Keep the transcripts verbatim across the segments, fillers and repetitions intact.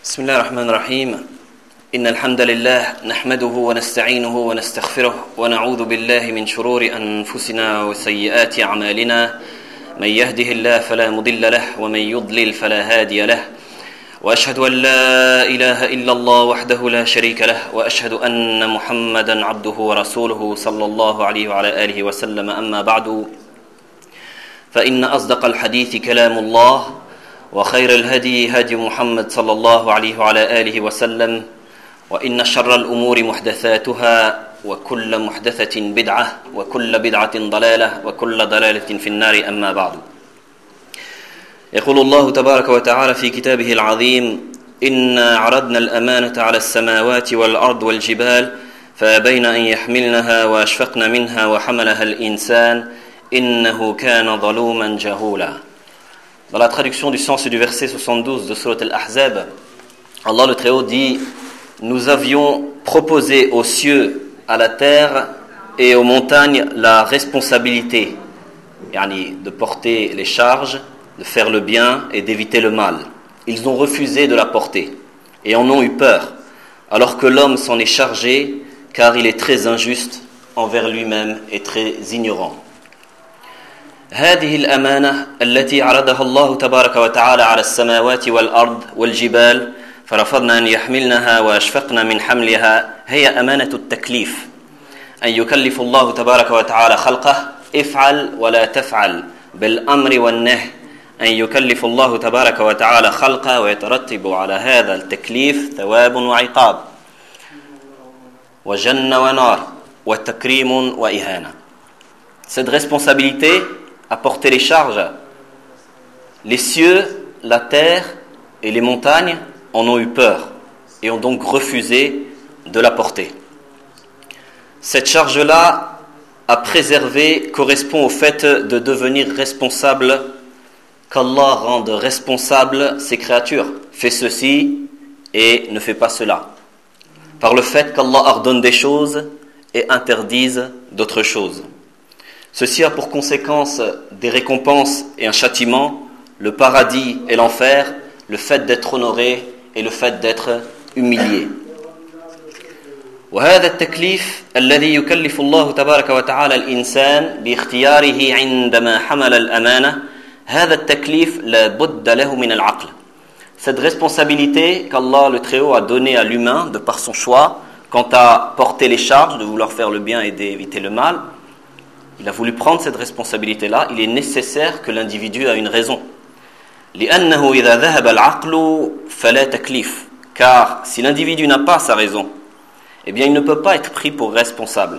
بسم الله الرحمن الرحيم إن الحمد لله نحمده ونستعينه ونستغفره ونعوذ بالله من شرور أنفسنا وسيئات أعمالنا من يهده الله فلا مضل له ومن يضلل فلا هادي له وأشهد أن لا إله إلا الله وحده لا شريك له وأشهد أن محمدا عبده ورسوله صلى الله عليه وعلى آله وسلم أما بعد فإن أصدق الحديث كلام الله وخير الهدي هدي محمد صلى الله عليه وعلى آله وسلم وإن شر الأمور محدثاتها وكل محدثة بدعة وكل بدعة ضلالة وكل ضلالة في النار أما بعد يقول الله تبارك وتعالى في كتابه العظيم إنا عرضنا الأمانة على السماوات والأرض والجبال فأبين أن يحملنها وأشفقن منها وحملها الإنسان إنه كان ظلوما جهولا. Dans la traduction du sens du verset soixante-douze de Surat Al-Ahzab, Allah le Très-Haut dit « Nous avions proposé aux cieux, à la terre et aux montagnes la responsabilité, yani de porter les charges, de faire le bien et d'éviter le mal. Ils ont refusé de la porter et en ont eu peur, alors que l'homme s'en est chargé, car il est très injuste envers lui-même et très ignorant. » هذه الأمانة التي عرضها الله تبارك وتعالى على السماوات والأرض والجبال فرفضنا أن يحملنها وأشفقنا من حملها هي أمانة التكليف أن يكلف الله تبارك وتعالى خلقه افعل ولا تفعل بالأمر والنهي أن يكلف الله تبارك وتعالى خلقه ويترتب على هذا التكليف ثواب وعقاب وجنة ونار وتكريم وإهانة. Cette responsabilité à porter les charges. Les cieux, la terre et les montagnes en ont eu peur et ont donc refusé de la porter. Cette charge-là à préserver correspond au fait de devenir responsable, qu'Allah rende responsable ses créatures. Fais ceci et ne fais pas cela. Par le fait qu'Allah ordonne des choses et interdise d'autres choses. Ceci a pour conséquence des récompenses et un châtiment, le paradis et l'enfer, le fait d'être honoré et le fait d'être humilié. وهذا التكليف الذي يكلف الله تبارك وتعالى الإنسان باختياره عندما حمل الأمانة هذا التكليف لا بد له من العقل. Cette responsabilité qu'Allah le Très-Haut a donnée à l'humain de par son choix quant à porter les charges, de vouloir faire le bien et d'éviter le mal, il a voulu prendre cette responsabilité-là, il est nécessaire que l'individu ait une raison. لأنه إذا ذهب العقل فلا تكليف. Car si l'individu n'a pas sa raison, eh bien il ne peut pas être pris pour responsable.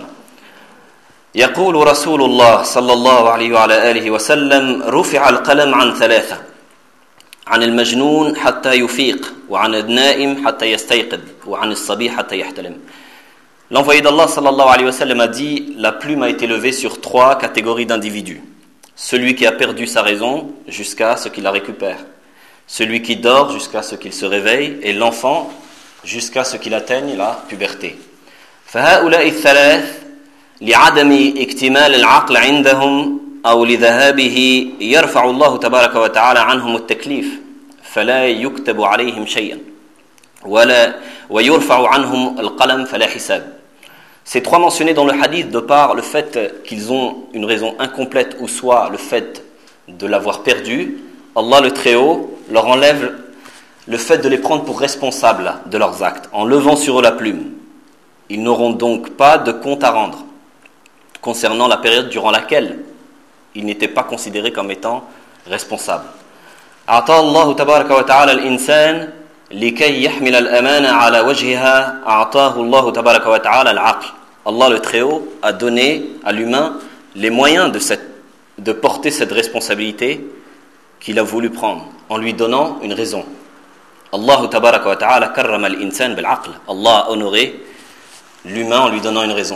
يقول رسول الله صلى الله عليه وعلى آله وسلم رفع القلم عن ثلاثة عن المجنون حتى يفيق وعن النائم حتى يستيقظ وعن الصبي حتى يحتلم. L'envoyé d'Allah sallallahu alayhi wa sallam a dit « La plume a été levée sur trois catégories d'individus. Celui qui a perdu sa raison jusqu'à ce qu'il la récupère. Celui qui dort jusqu'à ce qu'il se réveille. Et l'enfant jusqu'à ce qu'il atteigne la puberté. » فهؤلاء الثلاث لعدم اكتمال العقل عندهم أو لذهابه يرفع الله تبارك وتعالى عنهم التكليف فلا يكتب عليهم شيئا ولا ويرفع عنهم القلم فلا حساب. Ces trois mentionnés dans le hadith, de par le fait qu'ils ont une raison incomplète ou soit le fait de l'avoir perdu, Allah le Très-Haut leur enlève le fait de les prendre pour responsables de leurs actes, en levant sur eux la plume. Ils n'auront donc pas de compte à rendre concernant la période durant laquelle ils n'étaient pas considérés comme étant responsables. أعطى الله تبارك وتعالى الإنسان لكي يحمل الأمانة على وجهها أعطاه الله تبارك وتعالى العقل. Allah le Très-Haut a donné à l'humain les moyens de, cette, de porter cette responsabilité qu'il a voulu prendre en lui donnant une raison. Allah تبارك وتعالى كرم الإنسان بالعقل. Allah a honoré l'humain en lui donnant une raison.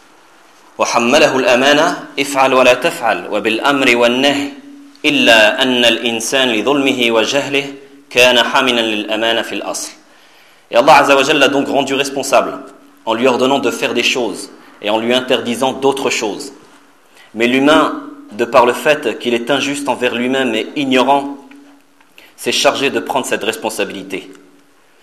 وحمله الأمانة افعل ولا تفعل وبالأمر والنهي إلا أن الإنسان لظلمه وجهله كان حاملا للأمانة في الأصل. Et Allah Azza wa Jalla l'a donc rendu responsable en lui ordonnant de faire des choses et en lui interdisant d'autres choses. Mais l'humain, de par le fait qu'il est injuste envers lui-même et ignorant, s'est chargé de prendre cette responsabilité.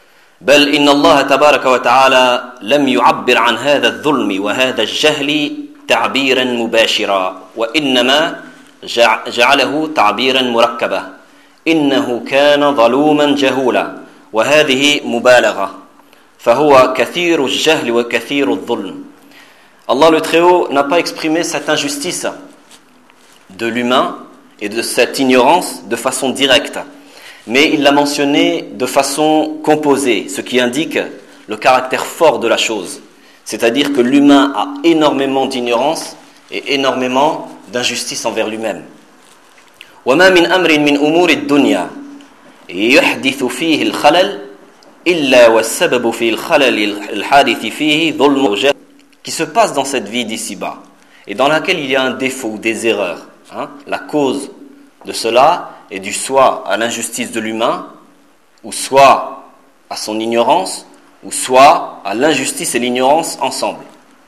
بل إن الله تبارك وتعالى لم يعبر عن هذا الظلم وهذا الجهل تعبيرا مباشرا وإنما جعله تعبيرا مركبا إنه كان ظلوما جهولا وهذه مبالغة فهو كثير الجهل وكثير الظلم. Allah le Très-Haut n'a pas exprimé cette injustice de l'humain et de cette ignorance de façon directe, mais il l'a mentionné de façon composée, ce qui indique le caractère fort de la chose, c'est-à-dire que l'humain a énormément d'ignorance et énormément d'injustice envers lui-même. وَمَا مِنْ أَمْرٍ مِنْ أُمُورِ الدُّنْيَا يُحْدِثُ فِيهِ الْخَلَلِ إِلَّا وَالسَّبَبُ فِي الْخَلَلِ الْحَادِثِ فِيهِ ظُلْمُ وَجَهْلٌ qui se passe dans cette vie d'ici-bas et dans laquelle il y a un défaut ou des erreurs. Hein, la cause de cela est due soit à l'injustice de l'humain, ou soit à son ignorance, ou soit à l'injustice et l'ignorance ensemble.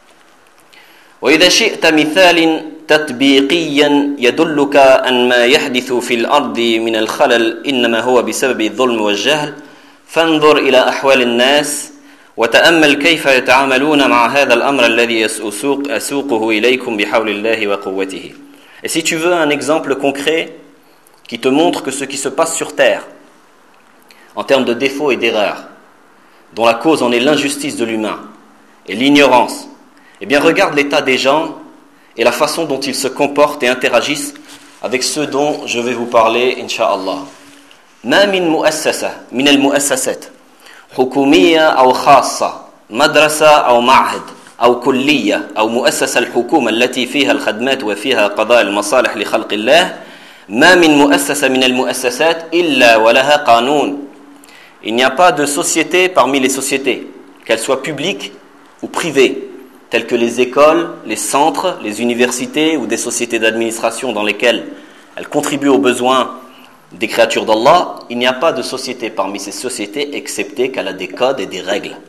وإذا شئت مثال تطبيقيا يدلك أن ما يحدث في الأرض من الخلل إنما هو بسبب الظلم والجهل فانظر إلى أحوال الناس وتأمل كيف يتعاملون مع هذا الأمر الذي أسوقه إليكم بحول الله وقوته. Et si tu veux un exemple concret qui te montre que ce qui se passe sur terre, en termes de défauts et d'erreurs, dont la cause en est l'injustice de l'humain et l'ignorance, eh bien regarde l'état des gens et la façon dont ils se comportent et interagissent avec ceux dont je vais vous parler, Inch'Allah. ما من مؤسسة من المؤسسات حكومية أو خاصة مدرسة أو معهد أو كلية أو مؤسسة الحكومة التي فيها الخدمات وفيها قضاء المصالح لخلق الله ما من مؤسسة من المؤسسات إلا ولها قانون. Il n'y a pas de société parmi les sociétés, qu'elles soient publiques ou privées, telles que les écoles, les centres, les universités ou des sociétés d'administration dans lesquelles elles contribuent aux besoins des créatures d'Allah. Il n'y a pas de société parmi ces sociétés excepté qu'elle a des codes et des règles.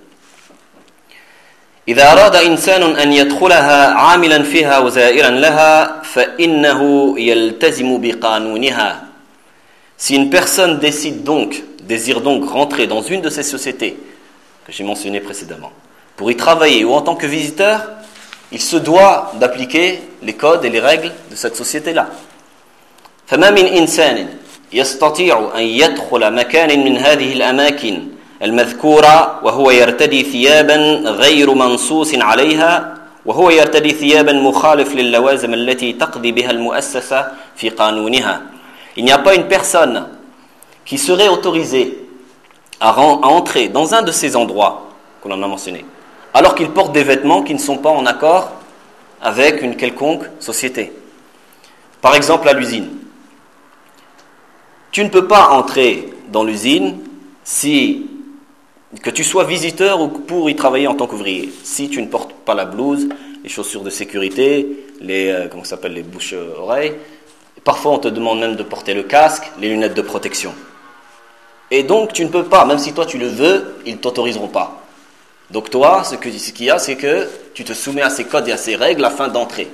إذا أراد إنسان أن يدخلها عاملا فيها وزائرا لها فإنه يلتزم بقانونها. Si une personne décide donc, désire donc rentrer dans une de ces sociétés que j'ai mentionnées précédemment, pour y travailler ou en tant que visiteur, il se doit d'appliquer les codes et les règles de cette société-là. فما من إنسان يستطيع أن يدخل مكان من هذه الأماكن المذكورة وهو يرتدي ثيابا غير منصوص عليها وهو يرتدي ثيابا مخالف للوازم التي تقضي بها المؤسسة في قانونها. Il n'y a pas une personne qui serait autorisée à, rent, à entrer dans un de ces endroits qu'on en a mentionné, alors qu'il porte des vêtements qui ne sont pas en accord avec une quelconque société. Par exemple, à l'usine. Tu ne peux pas entrer dans l'usine si, que tu sois visiteur ou pour y travailler en tant qu'ouvrier, si tu ne portes pas la blouse, les chaussures de sécurité, les, euh, comment ça s'appelle, les bouches-oreilles. Parfois, on te demande même de porter le casque, les lunettes de protection. Et donc, tu ne peux pas, même si toi tu le veux, ils ne t'autoriseront pas. Donc toi, ce qu'il ce qu'il y a, c'est que tu te soumets à ces codes et à ces règles afin d'entrer.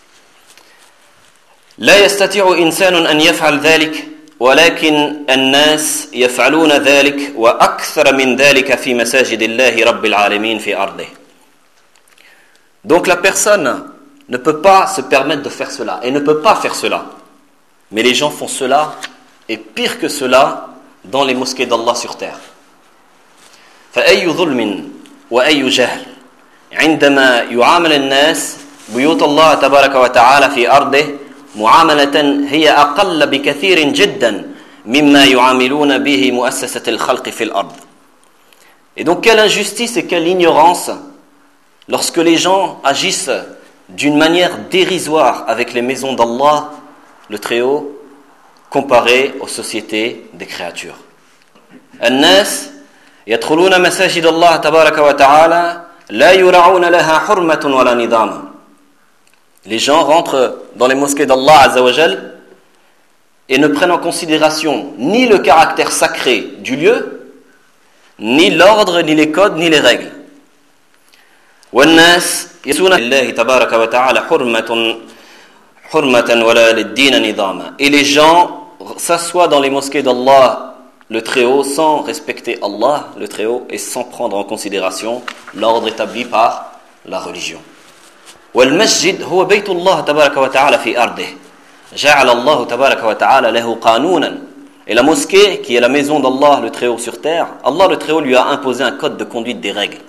لا يستطيع إنسان أن يفعل ذلك ولكن الناس يفعلون ذلك وأكثر من ذلك في مساجد الله رب العالمين في أرضه. Donc la personne ne peut pas se permettre de faire cela et ne peut pas faire cela. Mais les gens font cela et pire que cela dans les mosquées d'Allah sur terre. فأي ظلم وأي جهل عندما يعامل الناس بيوت الله تبارك وتعالى في أرضه معاملة هي أقل بكثير جدا مما يعاملون به مؤسسة الخلق في الأرض. Et donc quelle injustice et quelle ignorance lorsque les gens agissent d'une manière dérisoire avec les maisons d'Allah, le Très-Haut, comparé aux sociétés des créatures. الناس يدخلون مساجد الله تبارك وتعالى لا يراعون لها حرمة ولا نظاما. Les gens rentrent dans les mosquées d'Allah Azza wa Jal et ne prennent en considération ni le caractère sacré du lieu, ni l'ordre, ni les codes, ni les règles. والناس يسون الله تبارك وتعالى حرمة حرمة ولا للدين نظاما. Et les gens s'assoient dans les mosquées d'Allah le Très-Haut sans respecter Allah, le Très-Haut, et sans prendre en considération l'ordre établi par la religion. والمسجد هو بيت الله تبارك وتعالى في أرضه جعل الله تبارك وتعالى له قانونا. Et la mosquée, qui est la maison d'Allah, le Très-Haut sur terre, Allah, le Très-Haut, lui a imposé un code de conduite, des règles.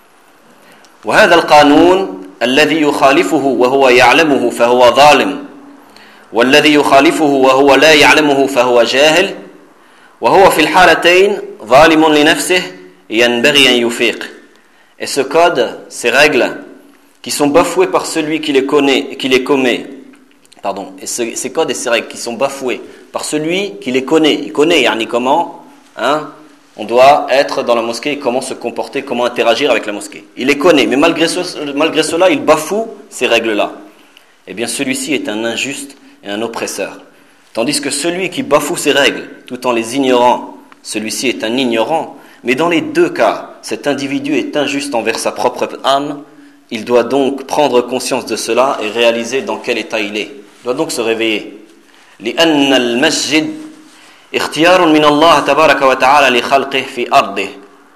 وهذا القانون الذي يخالفه وهو يعلمه فهو ظالم والذي يخالفه وهو لا يعلمه فهو جاهل وهو في الحالتين ظالم لنفسه ينبغي أن يفيق. Et ce code, ces règles, qui sont bafouées par celui qui les connaît, qui les commet, pardon, et ce, ces codes et ces règles qui sont bafouées par celui qui les connaît, il connaît, yani comment, hein, on doit être dans la mosquée, comment se comporter, comment interagir avec la mosquée. Il les connaît, mais malgré, ce, malgré cela, il bafoue ces règles-là. Eh bien, celui-ci est un injuste et un oppresseur. Tandis que celui qui bafoue ces règles, tout en les ignorant, celui-ci est un ignorant. Mais dans les deux cas, cet individu est injuste envers sa propre âme. Il doit donc prendre conscience de cela et réaliser dans quel état il est. Il doit donc se réveiller. لأن المسجد اختيار من الله تبارك وتعالى لخلقه في أرضه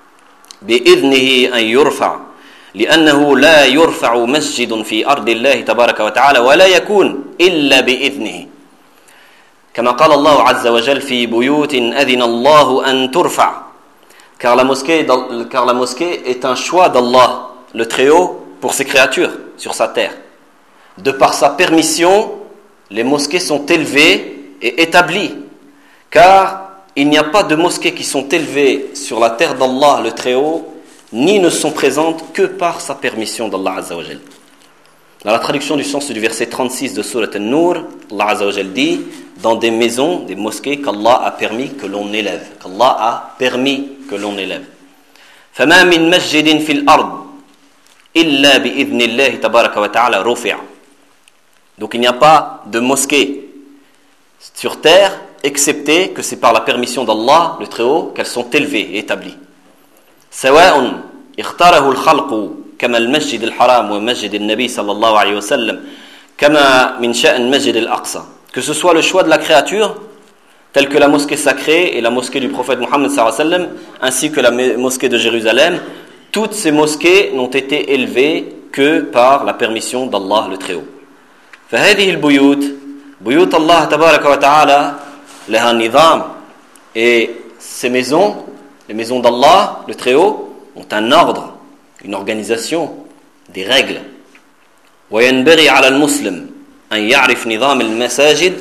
بإذنه أن يرفع لأنه لا يرفع مسجد في أرض الله تبارك وتعالى ولا يكون إلا بإذنه كما قال الله عز وجل في بيوت أذن الله أن ترفع car la mosquée, car la mosquée est un choix d'Allah, le Très-Haut, pour ses créatures sur sa terre. De par sa permission, les mosquées sont élevées et établies, car il n'y a pas de mosquées qui sont élevées sur la terre d'Allah, le Très-Haut, ni ne sont présentes que par sa permission d'Allah Azza wa Jal. Dans la traduction du sens du verset trente-six de Surat An-Nur, Allah Azza wa Jal dit dans des maisons, des mosquées qu'Allah a permis que l'on élève, qu'Allah a permis que l'on élève. فما من مسجد في الأرض إلا بإذن الله تبارك وتعالى رفع. Donc il n'y a pas de mosquée sur terre, excepté que c'est par la permission d'Allah, le Très-Haut, qu'elles sont élevées et établies. سواء اختاره الخلق كما المسجد الحرام ومسجد النبي صلى الله عليه وسلم كما من شأن مسجد الأقصى. Que ce soit le choix de la créature, tel que la mosquée sacrée et la mosquée du prophète Mohammed sallallahu alayhi wa sallam, ainsi que la mosquée de Jérusalem, toutes ces mosquées n'ont été élevées que par la permission d'Allah le Très-Haut. فهذه البيوت بيوت الله تبارك وتعالى لها نظام. Et ces maisons, les maisons d'Allah le Très-Haut, ont un ordre, une organisation, des règles. وينبغي على المسلم أن يعرف نظام المساجد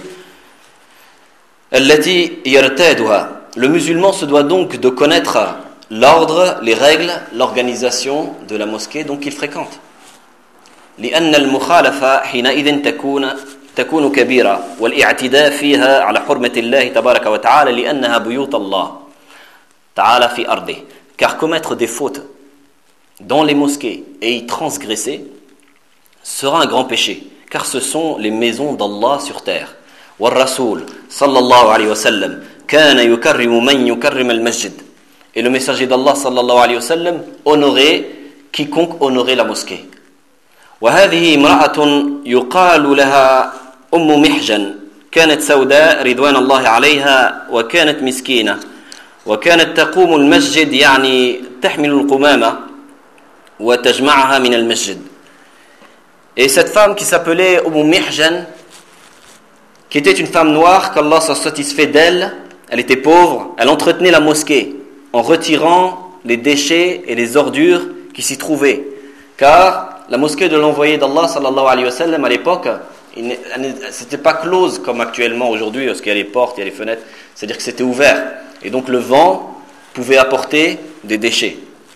التي يرتادها. Le musulman se doit donc de connaître l'ordre, les règles, l'organisation de la mosquée donc qu'il fréquente. لأن المخالفة حينئذ تكون تكون كبيرة والاعتداء فيها على حرمة الله تبارك وتعالى لأنها بيوت الله تعالى في أرضه. Car commettre des fautes dans les mosquées et y transgresser sera un grand péché, car ce sont les maisons d'Allah sur terre. والرسول صلى الله عليه وسلم كان يكرم من يكرم المسجد. Et le messager d'Allah صلى الله عليه وسلم honorait quiconque honorait la mosquée. وهذه امرأة يقال لها أم محجن كانت سوداء رضوان الله عليها وكانت مسكينة وكانت تقوم المسجد يعني تحمل القمامة وتجمعها من المسجد. Et cette femme qui s'appelait Umm Mihjan, qui était une femme noire, qu'Allah soit satisfait d'elle, elle était pauvre, elle entretenait la mosquée en retirant les déchets et les ordures qui s'y trouvaient. Car la mosquée de l'envoyé d'Allah sallallahu alayhi wa sallam à l'époque, c'était pas close comme actuellement aujourd'hui, parce qu'il y a les portes, il y a les fenêtres, c'est-à-dire que c'était ouvert. Et donc le vent pouvait apporter des déchets.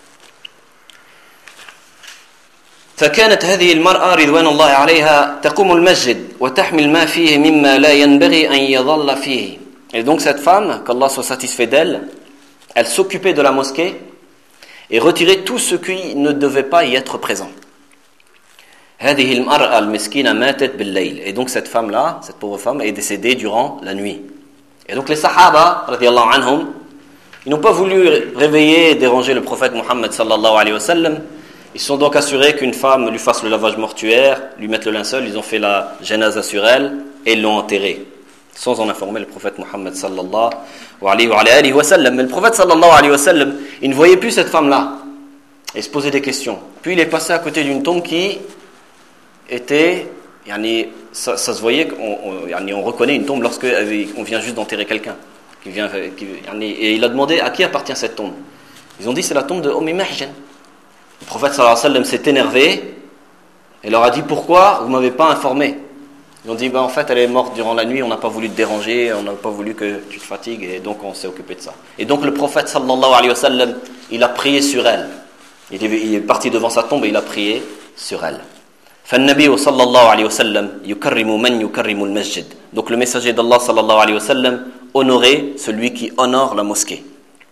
فكانت هذه المرأة رضوان الله عليها تقوم المسجد وتحمل ما فيه مما لا ينبغي أن يظل فيه. Et donc cette femme, qu'Allah soit satisfait d'elle, elle s'occupait de la mosquée et retirait tout ce qui ne devait pas y être présent. هذه المرأة المسكينة ماتت بالليل. Et donc cette femme-là, cette pauvre femme, est décédée durant la nuit. Et donc les Sahaba, radiyallahu anhum, ils n'ont pas voulu réveiller et déranger le prophète Mohammed sallallahu alayhi wa sallam. Ils se sont donc assurés qu'une femme lui fasse le lavage mortuaire, lui mette le linceul, ils ont fait la janaza sur elle et ils l'ont enterrée. sans en informer le prophète Mohammed sallallahu alayhi wa sallam. Mais le prophète sallallahu alayhi wa sallam, il ne voyait plus cette femme-là et se posait des questions. Puis il est passé à côté d'une tombe qui était, yani, ça, ça se voyait, on, on, yani, on reconnaît une tombe lorsque on vient juste d'enterrer quelqu'un. Qui vient, qui, yani, et il a demandé à qui appartient cette tombe. Ils ont dit c'est la tombe de Umm Mahjan. Le prophète sallallahu alayhi wa sallam s'est énervé et leur a dit pourquoi vous ne m'avez pas informé. Ils ont dit ben, en fait elle est morte durant la nuit, on n'a pas voulu te déranger, on n'a pas voulu que tu te fatigues et donc on s'est occupé de ça. Et donc le prophète sallallahu alayhi wa sallam, il a prié sur elle. Il est, il est parti devant sa tombe et il a prié sur elle. فالنبي صلى الله عليه وسلم يكرم من يكرم المسجد. Donc le messager d'Allah sallallahu alayhi wa sallam honorait celui qui honore la mosquée.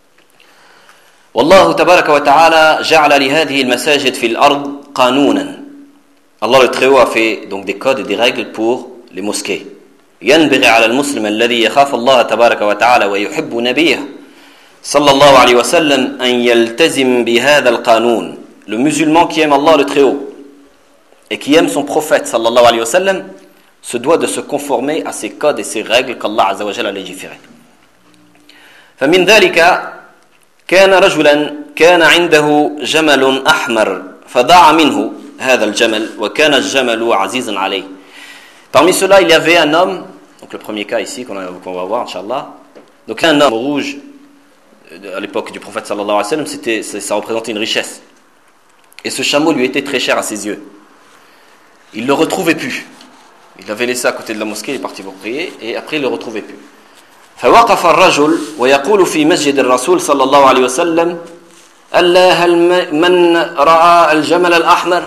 والله تبارك وتعالى جعل لهذه المساجد في الأرض قانونا. Allah le Très-Haut a fait donc des codes et des règles pour les mosquées. ينبغي على المسلم الذي يخاف الله تبارك وتعالى ويحب نبيه صلى الله عليه وسلم أن يلتزم بهذا القانون. Le musulman qui aime Allah le Très-Haut et qui aime son prophète sallallahu alayhi wa sallam se doit de se conformer à ces codes et ces règles qu'Allah azza wa jalla a légiférées. فمن ذلك كان رجلا كان عنده جمل أحمر فضاع منه هذا الجمل وكان الجمل عزيزا عليه. Parmi ceux-là, il y avait un homme, donc le premier cas ici qu'on, a, qu'on va voir, Inch'Allah. Donc un homme rouge, à l'époque du prophète sallallahu alayhi wa sallam, c'était, ça représentait une richesse. Et ce chameau lui était très cher à ses yeux. Il ne le retrouvait plus. Il l'avait laissé à côté de la mosquée, il est parti pour prier, et après il ne le retrouvait plus. فوقف الرجل ويقول في مسجد الرسول صلى الله عليه وسلم ألا هل من رأى الجمل الأحمر.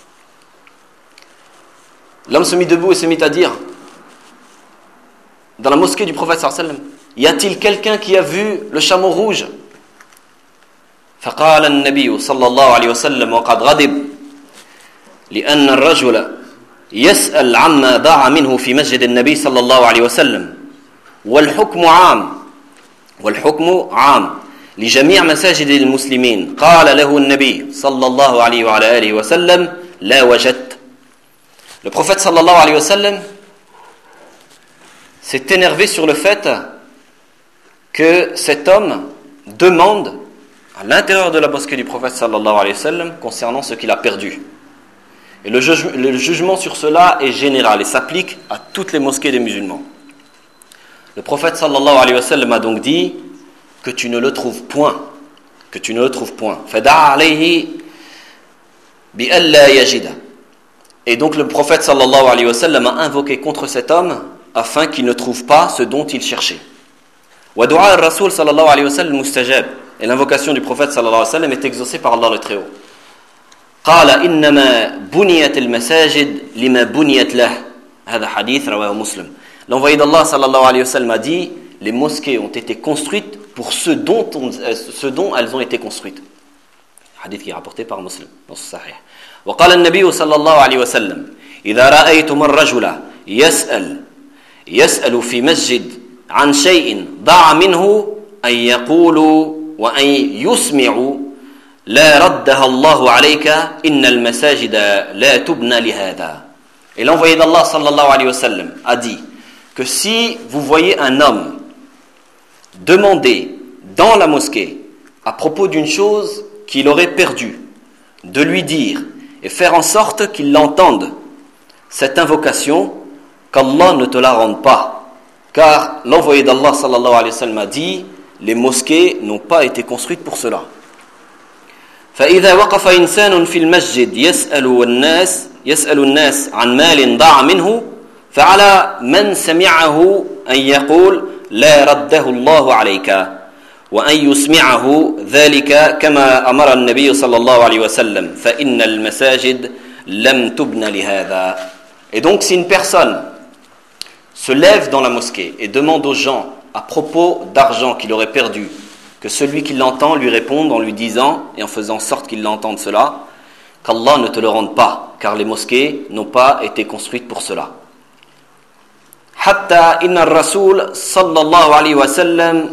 L'homme se mit debout et se mit à dire dans la mosquée du prophète sallallahu alayhi wa sallam, y a-t-il quelqu'un qui a vu le chameau rouge? فقال النبي صلى الله عليه وسلم وقد غضب لأن الرجل يسأل عما ضاع منه في مسجد النبي صلى الله عليه وسلم والحكم عام والحكم عام لجميع مساجد المسلمين. قال له النبي صلى الله عليه وعلى آله وسلم لا وجدت. Le prophète sallallahu alayhi wa sallam s'est énervé sur le fait que cet homme demande à l'intérieur de la mosquée du prophète sallallahu alayhi wa sallam concernant ce qu'il a perdu. Et le, juge, le jugement sur cela est général et s'applique à toutes les mosquées des musulmans. Le prophète sallallahu alayhi wa sallam a donc dit que tu ne le trouves point, que tu ne le trouves point. Fada'a alayhi bi alla yajida. Et donc le prophète sallallahu alayhi wa sallam a invoqué contre cet homme afin qu'il ne trouve pas ce dont il cherchait. Wa du'a ar-rasul sallallahu alayhi wa sallam mustajab. Et l'invocation du prophète sallallahu alayhi wa sallam est exaucée par Allah le Très-Haut. قال إنما بنيت المساجد لما بنيت له. هذا حديث رواه مسلم. L'envoyé d'Allah sallallahu alayhi wa sallam a dit les mosquées ont été construites pour ce dont, on, ce dont elles ont été construites. Hadith qui est rapporté par Muslim dans ce Sahih. وقال النبي صلى الله عليه وسلم إذا رأيتم الرجل يسأل يسأل في مسجد عن شيء ضاع منه أن يقولوا وأن يسمعوا لا ردها الله عليك إن المساجد لا تبنى لهذا. Et l'envoyé d'Allah sallallahu alayhi wa sallam a dit que si vous voyez un homme demander dans la mosquée à propos d'une chose qu'il aurait perdue, de lui dire et faire en sorte qu'il l'entende cette invocation, qu'Allah ne te la rende pas, car l'envoyé d'Allah sallallahu alayhi wa sallam a dit les mosquées n'ont pas été construites pour cela. فإذا وقف إنسان في المسجد يسأل الناس يسأل الناس عن مال ضاع منه فعلى من سمعه أن يقول لا رده الله عليك وأن يسمعه ذلك كما أمر النبي صلى الله عليه وسلم فإن المساجد لم تبنى لهذا. Et donc si une personne se lève dans la mosquée et demande aux gens à propos d'argent qu'il aurait perdu, que celui qui l'entend lui réponde en lui disant et en faisant sorte qu'il l'entende cela, qu'Allah ne te le rende pas, car les mosquées n'ont pas été construites pour cela. حتى إن الرسول صلى الله عليه وسلم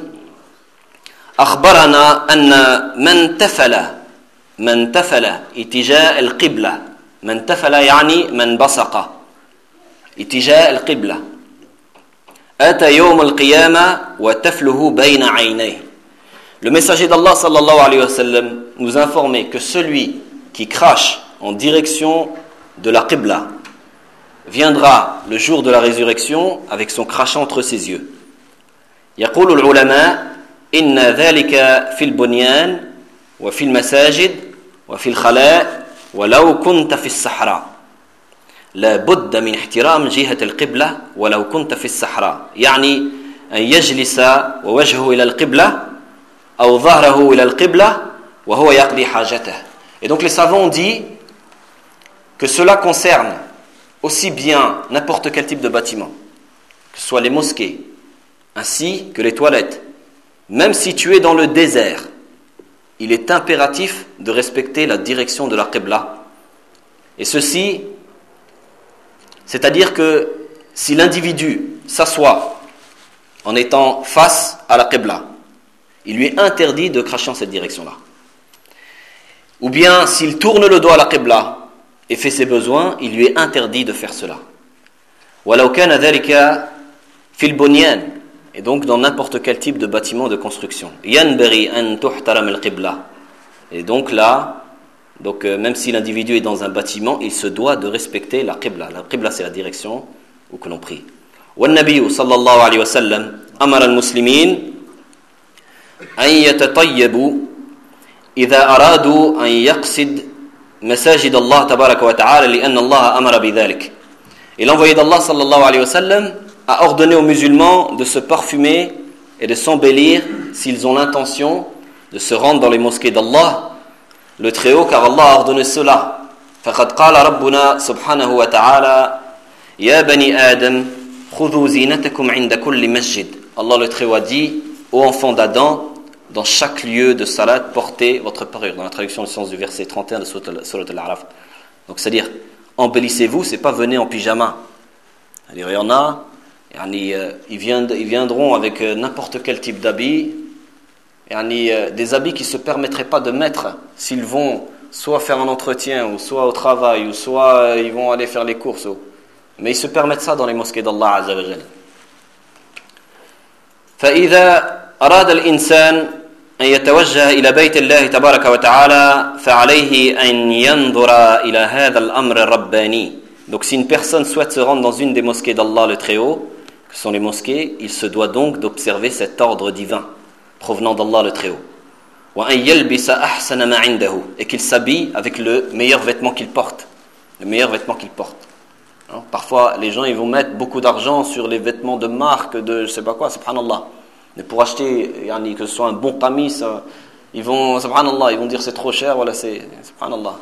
أخبرنا أن من تفل من تفل اتجاه القبلة من تفل يعني من بصق اتجاه القبلة ata yawm al-qiyamah wa tafluhu bayna aynayhi. Le messager d'Allah sallallahu alayhi wa sallam nous informait que celui qui crache en direction de la Qibla viendra le jour de la résurrection avec son crachat entre ses yeux. يقول العلماء إن ذلك في البنيان وفي المساجد وفي الخلاء ولو كنت في الصحراء لا بد من احترام جهة القبلة ولو كنت في الصحراء يعني أن يجلس ووجهه إلى القبلة أو ظهره إلى القبلة وهو يقضي حاجته. Et donc les savants ont dit que cela concerne aussi bien n'importe quel type de bâtiment, que ce soit les mosquées, ainsi que les toilettes. Même si tu es dans le désert, il est impératif de respecter la direction de la Qibla. Et ceci, c'est-à-dire que si l'individu s'assoit en étant face à la Qibla, il lui est interdit de cracher en cette direction-là. Ou bien, s'il tourne le dos à la Qibla et fait ses besoins, il lui est interdit de faire cela. وَلَوْ كَانَ ذَلِكَ فِي الْبُنْيَانِ. Et donc dans n'importe quel type de bâtiment de construction. يَنْبَغِي أَنْ تُحْتَرَمَ الْقِبْلَةِ. Et donc là, donc, euh, même si l'individu est dans un bâtiment, il se doit de respecter la Qibla. La Qibla, c'est la direction où que l'on prie. وَالنَّبِيُّ صلى الله عليه وسلم أمر المسلمين أن يتطيبوا إذا أرادوا أن يقصد مساجد الله تبارك وتعالى لأن الله أمر بذلك. Et l'envoyé d'Allah sallallahu alayhi wa sallam a ordonné aux musulmans de se parfumer et de s'embellir s'ils ont l'intention de se rendre dans les mosquées d'Allah, le Très-Haut, car Allah a ordonné cela. فَقَدْ قَالَ رَبُّنَا سُبْحَانَهُ وَتَعَالَى يَا بَنِي آدَمْ خُذُوا زِينَتَكُمْ عِنْدَ كُلِّ مَسْجِدٍ. Allah le Très-Haut a dit, ô enfants d'Adam, dans chaque lieu de salat, portez votre parure. Dans la traduction du sens du verset trente et un de Surat Al-A'raf. Donc c'est-à-dire, embellissez-vous, c'est pas venez en pyjama. C'est-à-dire, il y en a, ils viendront avec n'importe quel type d'habit, des habits qu'ils ne se permettraient pas de mettre s'ils vont soit faire un entretien, ou soit au travail, ou soit ils vont aller faire les courses. Mais ils se permettent ça dans les mosquées d'Allah Azza wa Jal. فإذا أراد الإنسان أن يتوجه إلى بيت الله تبارك وتعالى فعليه أن ينظر إلى هذا الأمر الرباني. Donc si une personne souhaite se rendre dans une des mosquées d'Allah le Très-Haut, que sont les mosquées, il se doit donc d'observer cet ordre divin provenant d'Allah le Très-Haut. وأن يلبس أحسن ما عنده. Et qu'il s'habille avec le meilleur vêtement qu'il porte. Le meilleur vêtement qu'il porte. Hein? Parfois les gens ils vont mettre beaucoup d'argent sur les vêtements de marque, de je sais pas quoi, subhanallah. Mais pour acheter, yani, que ce soit un bon tamis, ils vont, subhanallah, ils vont dire c'est trop cher, voilà, c'est, subhanallah.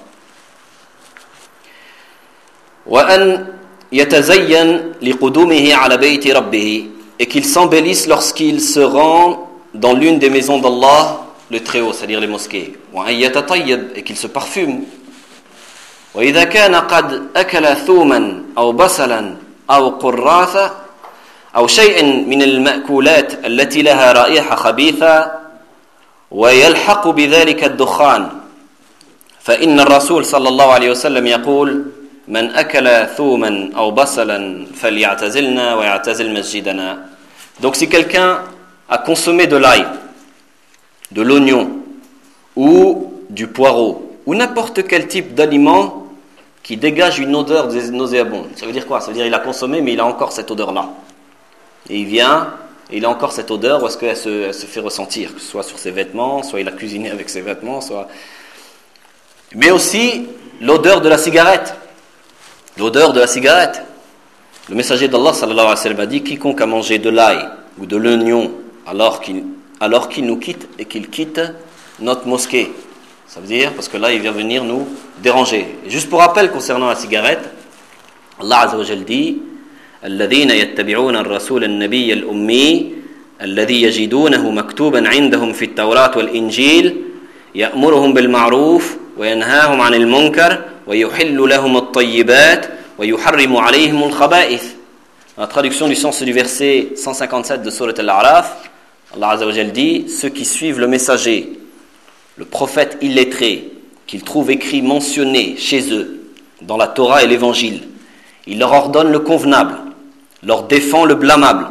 وأن يتزين لقدومه على بيت ربه. Et qu'il s'embellisse lorsqu'il se rend dans l'une des maisons d'Allah, le Très-Haut, c'est-à-dire les mosquées. وأن يتطيب. Et qu'il se parfume. وإذا كان قد أكل ثوما أو بصلا أو قراثة أو شيء من المأكولات التي لها رائحة خبيثة ويلحق بذلك الدخان فإن الرسول صلى الله عليه وسلم يقول من أكل ثوما أو بصلا فليعتزلنا ويعتزل مسجدنا. Donc si quelqu'un a consommé de l'ail, de l'oignon ou du poireau ou n'importe quel type d'aliment qui dégage une odeur nauséabonde, ça veut dire quoi? Ça veut dire qu'il a consommé mais il a encore cette odeur-là. Et il vient, et il a encore cette odeur, où est-ce qu'elle se, elle se fait ressentir, que ce soit sur ses vêtements, soit il a cuisiné avec ses vêtements, soit... Mais aussi l'odeur de la cigarette. L'odeur de la cigarette. Le messager d'Allah sallallahu alayhi wa sallam a dit, quiconque a mangé de l'ail ou de l'oignon alors qu'il, alors qu'il nous quitte et qu'il quitte notre mosquée. Ça veut dire, parce que là il vient venir nous déranger. Et juste pour rappel concernant la cigarette, Allah Azza wa Jal dit, الذين يتبعون الرسول النبي الأمي الذي يجدونه مكتوبا عندهم في التوراة والإنجيل يأمرهم بالمعروف وينهاهم عن المنكر ويحل لهم الطيبات ويحرم عليهم الخبائث. La traduction du sens du verset cent cinquante-sept de Surat Al-A'raf, Allah Azza wa Jal dit, ceux qui suivent le messager, le prophète illettré, qu'ils trouvent écrit mentionné chez eux dans la Torah et l'Évangile, il leur ordonne le convenable, leur défend le blâmable,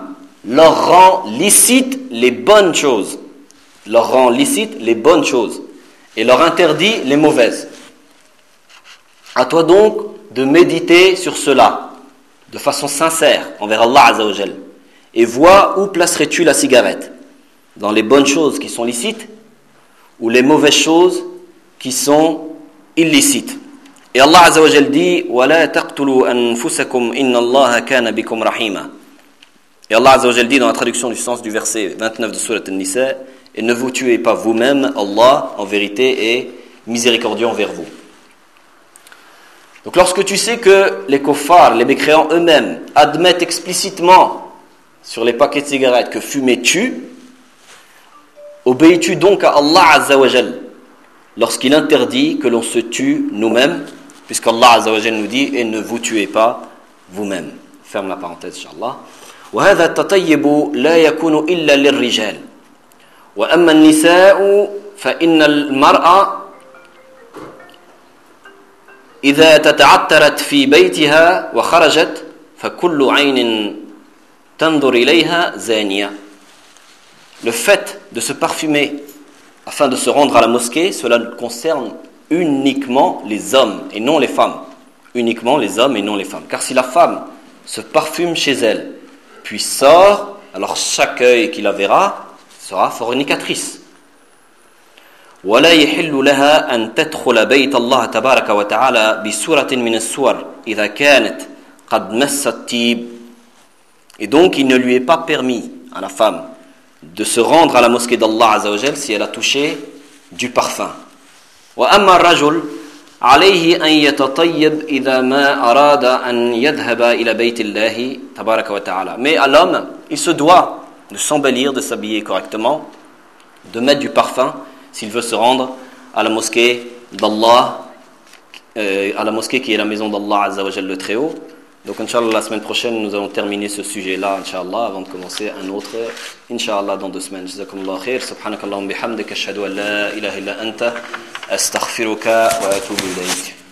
leur rend licite les bonnes choses. Leur rend licite les bonnes choses. Et leur interdit les mauvaises. À toi donc de méditer sur cela, de façon sincère, envers Allah Azza wa Jal. Et vois où placerais-tu la cigarette? Dans les bonnes choses qui sont licites ou les mauvaises choses qui sont illicites. Et Allah Azza wa Jal dit وَلَا تَقْتُلُوا أَنفُسَكُمْ إِنَّ اللَّهَ كَانَ بِكُمْ رَحِيمًا. Et Allah Azza wa Jal dit dans la traduction du sens du verset vingt-neuf de Surat An-Nisa, et ne vous tuez pas vous-même, Allah en vérité est miséricordieux envers vous. Donc lorsque tu sais que les kuffars, les mécréants eux-mêmes admettent explicitement sur les paquets de cigarettes que fumer tue, obéis-tu donc à Allah Azza wa Jal lorsqu'il interdit que l'on se tue nous-mêmes, puisqu'Allah Azza wa Jal nous dit et ne vous tuez pas vous-même. Ferme la parenthèse, Inch'Allah. وهذا التطيب لا يكون إلا للرجال وأما النساء فإن المرأة إذا تتعترت في بيتها وخرجت فكل عين تنظر إليها زانية. Le fait de se parfumer afin de se rendre à la mosquée, cela concerne uniquement les hommes et non les femmes. Uniquement les hommes et non les femmes. Car si la femme se parfume chez elle, puis sort, alors chaque œil qui la verra sera fornicatrice. ولا يحل لها أن تدخل بيت الله تبارك وتعالى بسورة من السور إذا كانت قد مست الطيب. Et donc il ne lui est pas permis à la femme de se rendre à la mosquée d'Allah Azza wa Jal si elle a touché du parfum. وأما الرجل عليه أن يتطيب إذا ما أراد أن يذهب إلى بيت الله تبارك وتعالى. Mais à l'homme, il se doit de s'embellir, de s'habiller correctement, de mettre du parfum s'il veut se rendre à la mosquée d'Allah, euh, à la mosquée qui est la maison d'Allah Azza wa Jal le Très-Haut. Donc Inch'Allah la semaine prochaine nous allons terminer ce sujet-là Inch'Allah avant de commencer un autre Inch'Allah dans deux semaines. Jazakumullah khair. Subhanakallahumma bihamdika ashhadu an la ilaha illa anta astaghfiruka wa atubu ilayk.